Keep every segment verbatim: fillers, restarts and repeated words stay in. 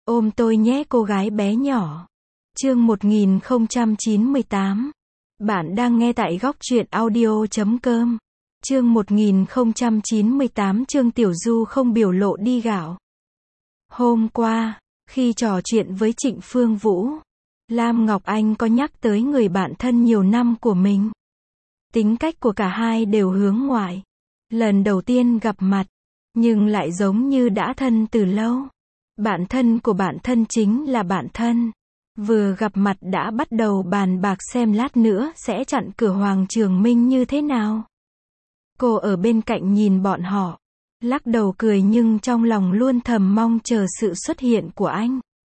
Ôm tôi nhé cô gái bé nhỏ. Chương một nghìn không trăm chín mươi tám. Bạn đang nghe tại góc truyện audio chấm com. Chương một nghìn không trăm chín mươi tám Trương Tiểu Du không biểu lộ đi gạo. Hôm qua, khi trò chuyện với Trịnh Phương Vũ, Lam Ngọc Anh có nhắc tới người bạn thân nhiều năm của mình. Tính cách của cả hai đều hướng ngoại. Lần đầu tiên gặp mặt, nhưng lại giống như đã thân từ lâu. Bạn thân của bạn thân chính là bạn thân. Vừa gặp mặt đã bắt đầu bàn bạc xem lát nữa sẽ chặn cửa Hoàng Trường Minh như thế nào. Cô ở bên cạnh nhìn bọn họ, lắc đầu cười nhưng trong lòng luôn thầm mong chờ sự xuất hiện của anh.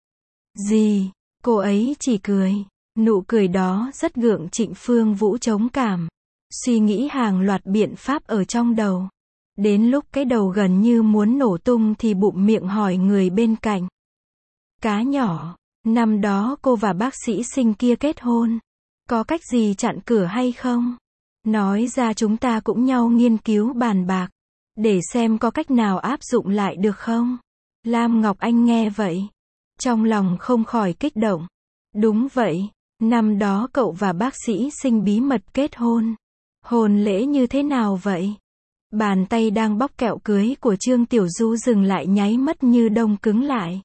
Gì? Cô ấy chỉ cười. Nụ cười đó rất gượng Trịnh Phương Vũ trống cảm. Suy nghĩ hàng loạt biện pháp ở trong đầu. Đến lúc cái đầu gần như muốn nổ tung thì bụm miệng hỏi người bên cạnh. Cá nhỏ, năm đó cô và bác sĩ Sinh kia kết hôn. Có cách gì chặn cửa hay không? Nói ra chúng ta cũng nhau nghiên cứu bàn bạc. Để xem có cách nào áp dụng lại được không? Lam Ngọc Anh nghe vậy. Trong lòng không khỏi kích động. Đúng vậy, năm đó cậu và bác sĩ Sinh bí mật kết hôn. Hôn lễ như thế nào vậy? Bàn tay đang bóc kẹo cưới của Trương Tiểu Du dừng lại nháy mắt như đông cứng lại.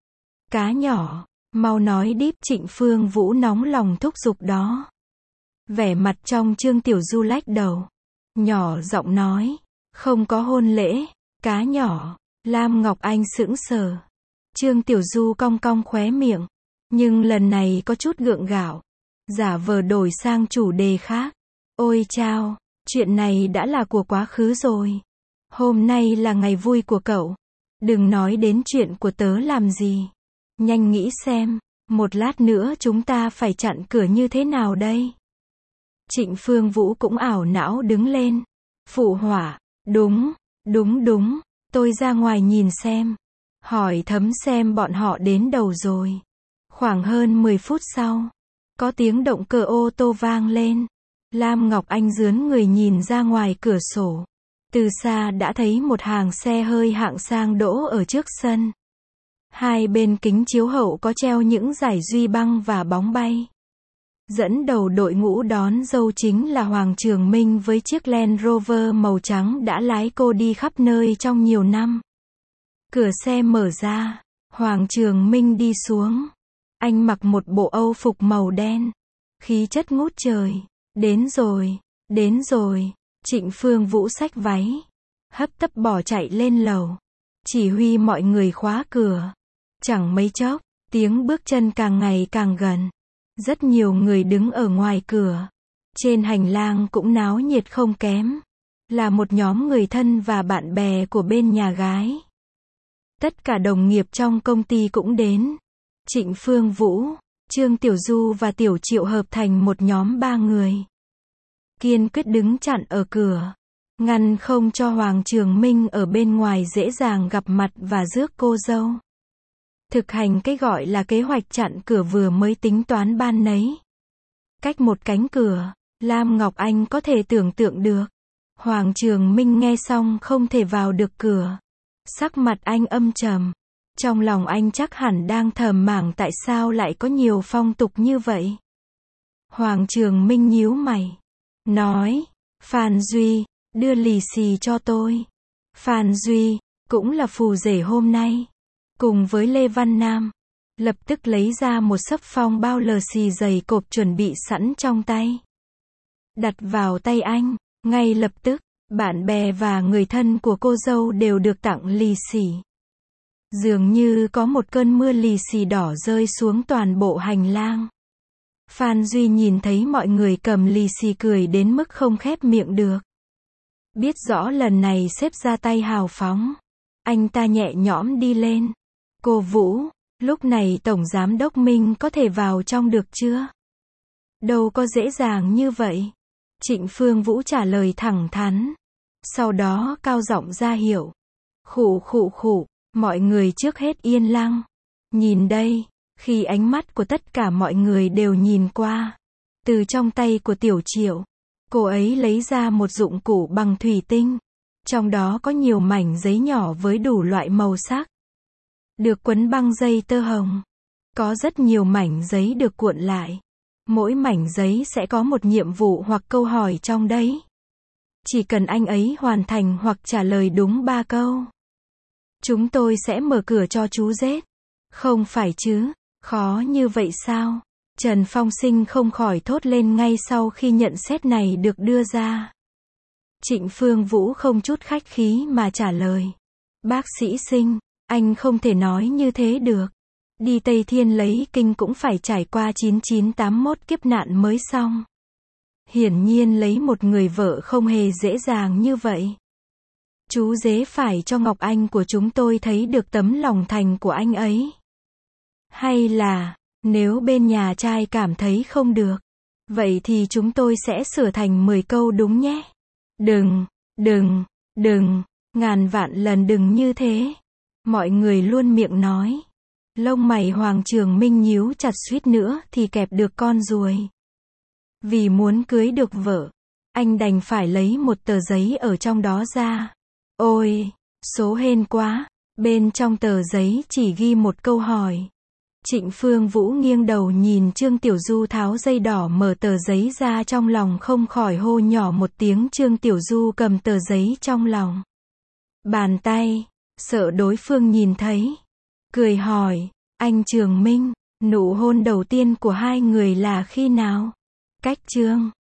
Cá nhỏ, mau nói đíp Trịnh Phương Vũ nóng lòng thúc giục đó. Vẻ mặt trong Trương Tiểu Du lách đầu. Nhỏ giọng nói, không có hôn lễ, cá nhỏ. Lam Ngọc Anh sững sờ. Trương Tiểu Du cong cong khóe miệng. Nhưng lần này có chút gượng gạo. Giả vờ đổi sang chủ đề khác. Ôi chao, chuyện này đã là của quá khứ rồi. Hôm nay là ngày vui của cậu. Đừng nói đến chuyện của tớ làm gì. Nhanh nghĩ xem, một lát nữa chúng ta phải chặn cửa như thế nào đây? Trịnh Phương Vũ cũng ảo não đứng lên. Phụ họa, đúng, đúng đúng, tôi ra ngoài nhìn xem. Hỏi thấm xem bọn họ đến đâu rồi. Khoảng hơn mười phút sau, có tiếng động cơ ô tô vang lên. Lam Ngọc Anh dướn người nhìn ra ngoài cửa sổ. Từ xa đã thấy một hàng xe hơi hạng sang đỗ ở trước sân. Hai bên kính chiếu hậu có treo những dải duy băng và bóng bay. Dẫn đầu đội ngũ đón dâu chính là Hoàng Trường Minh với chiếc Land Rover màu trắng đã lái cô đi khắp nơi trong nhiều năm. Cửa xe mở ra, Hoàng Trường Minh đi xuống. Anh mặc một bộ âu phục màu đen. Khí chất ngút trời. Đến rồi, đến rồi. Trịnh Phương Vũ xách váy. Hấp tấp bỏ chạy lên lầu. Chỉ huy mọi người khóa cửa. Chẳng mấy chốc, tiếng bước chân càng ngày càng gần. Rất nhiều người đứng ở ngoài cửa. Trên hành lang cũng náo nhiệt không kém. Là một nhóm người thân và bạn bè của bên nhà gái. Tất cả đồng nghiệp trong công ty cũng đến. Trịnh Phương Vũ, Trương Tiểu Du và Tiểu Triệu hợp thành một nhóm ba người. Kiên quyết đứng chặn ở cửa. Ngăn không cho Hoàng Trường Minh ở bên ngoài dễ dàng gặp mặt và rước cô dâu. Thực hành cái gọi là kế hoạch chặn cửa vừa mới tính toán ban nấy. Cách một cánh cửa, Lam Ngọc Anh có thể tưởng tượng được. Hoàng Trường Minh nghe xong không thể vào được cửa. Sắc mặt anh âm trầm. Trong lòng anh chắc hẳn đang thầm mảng tại sao lại có nhiều phong tục như vậy. Hoàng Trường Minh nhíu mày. Nói, Phan Duy, đưa lì xì cho tôi. Phan Duy, cũng là phù rể hôm nay. Cùng với Lê Văn Nam. Lập tức lấy ra một xấp phong bao lờ xì dày cộp chuẩn bị sẵn trong tay. Đặt vào tay anh, ngay lập tức, bạn bè và người thân của cô dâu đều được tặng lì xì. Dường như có một cơn mưa lì xì đỏ rơi xuống toàn bộ hành lang. Phan Duy nhìn thấy mọi người cầm lì xì cười đến mức không khép miệng được. Biết rõ lần này sếp ra tay hào phóng. Anh ta nhẹ nhõm đi lên. Cô Vũ, lúc này Tổng Giám đốc Minh có thể vào trong được chưa? Đâu có dễ dàng như vậy. Trịnh Phương Vũ trả lời thẳng thắn. Sau đó cao giọng ra hiệu. Khụ khụ khụ. Mọi người trước hết yên lặng. Nhìn đây, khi ánh mắt của tất cả mọi người đều nhìn qua. Từ trong tay của Tiểu Triệu, cô ấy lấy ra một dụng cụ bằng thủy tinh. Trong đó có nhiều mảnh giấy nhỏ với đủ loại màu sắc. được quấn băng dây tơ hồng. Có rất nhiều mảnh giấy được cuộn lại. Mỗi mảnh giấy sẽ có một nhiệm vụ hoặc câu hỏi trong đấy. Chỉ cần anh ấy hoàn thành hoặc trả lời đúng ba câu, chúng tôi sẽ mở cửa cho chú Rết. Không phải chứ, khó như vậy sao? Trần Phong Sinh không khỏi thốt lên ngay sau khi nhận xét này được đưa ra. Trịnh Phương Vũ không chút khách khí mà trả lời. Bác sĩ Sinh, anh không thể nói như thế được. Đi Tây Thiên lấy kinh cũng phải trải qua chín chín tám mốt kiếp nạn mới xong. Hiển nhiên lấy một người vợ không hề dễ dàng như vậy. Chú Dế phải cho Ngọc Anh của chúng tôi thấy được tấm lòng thành của anh ấy. Hay là, nếu bên nhà trai cảm thấy không được, vậy thì chúng tôi sẽ sửa thành mười câu đúng nhé. Đừng, đừng, đừng, ngàn vạn lần đừng như thế. Mọi người luôn miệng nói. Lông mày Hoàng Trường Minh nhíu chặt, suýt nữa thì kẹp được con ruồi. Vì muốn cưới được vợ, anh đành phải lấy một tờ giấy ở trong đó ra. Ôi, số hên quá, bên trong tờ giấy chỉ ghi một câu hỏi. Trịnh Phương Vũ nghiêng đầu nhìn Trương Tiểu Du tháo dây đỏ mở tờ giấy ra, trong lòng không khỏi hô nhỏ một tiếng. Trương Tiểu Du cầm tờ giấy trong lòng bàn tay, sợ đối phương nhìn thấy. Cười hỏi, anh Trường Minh, nụ hôn đầu tiên của hai người là khi nào? Cách Trương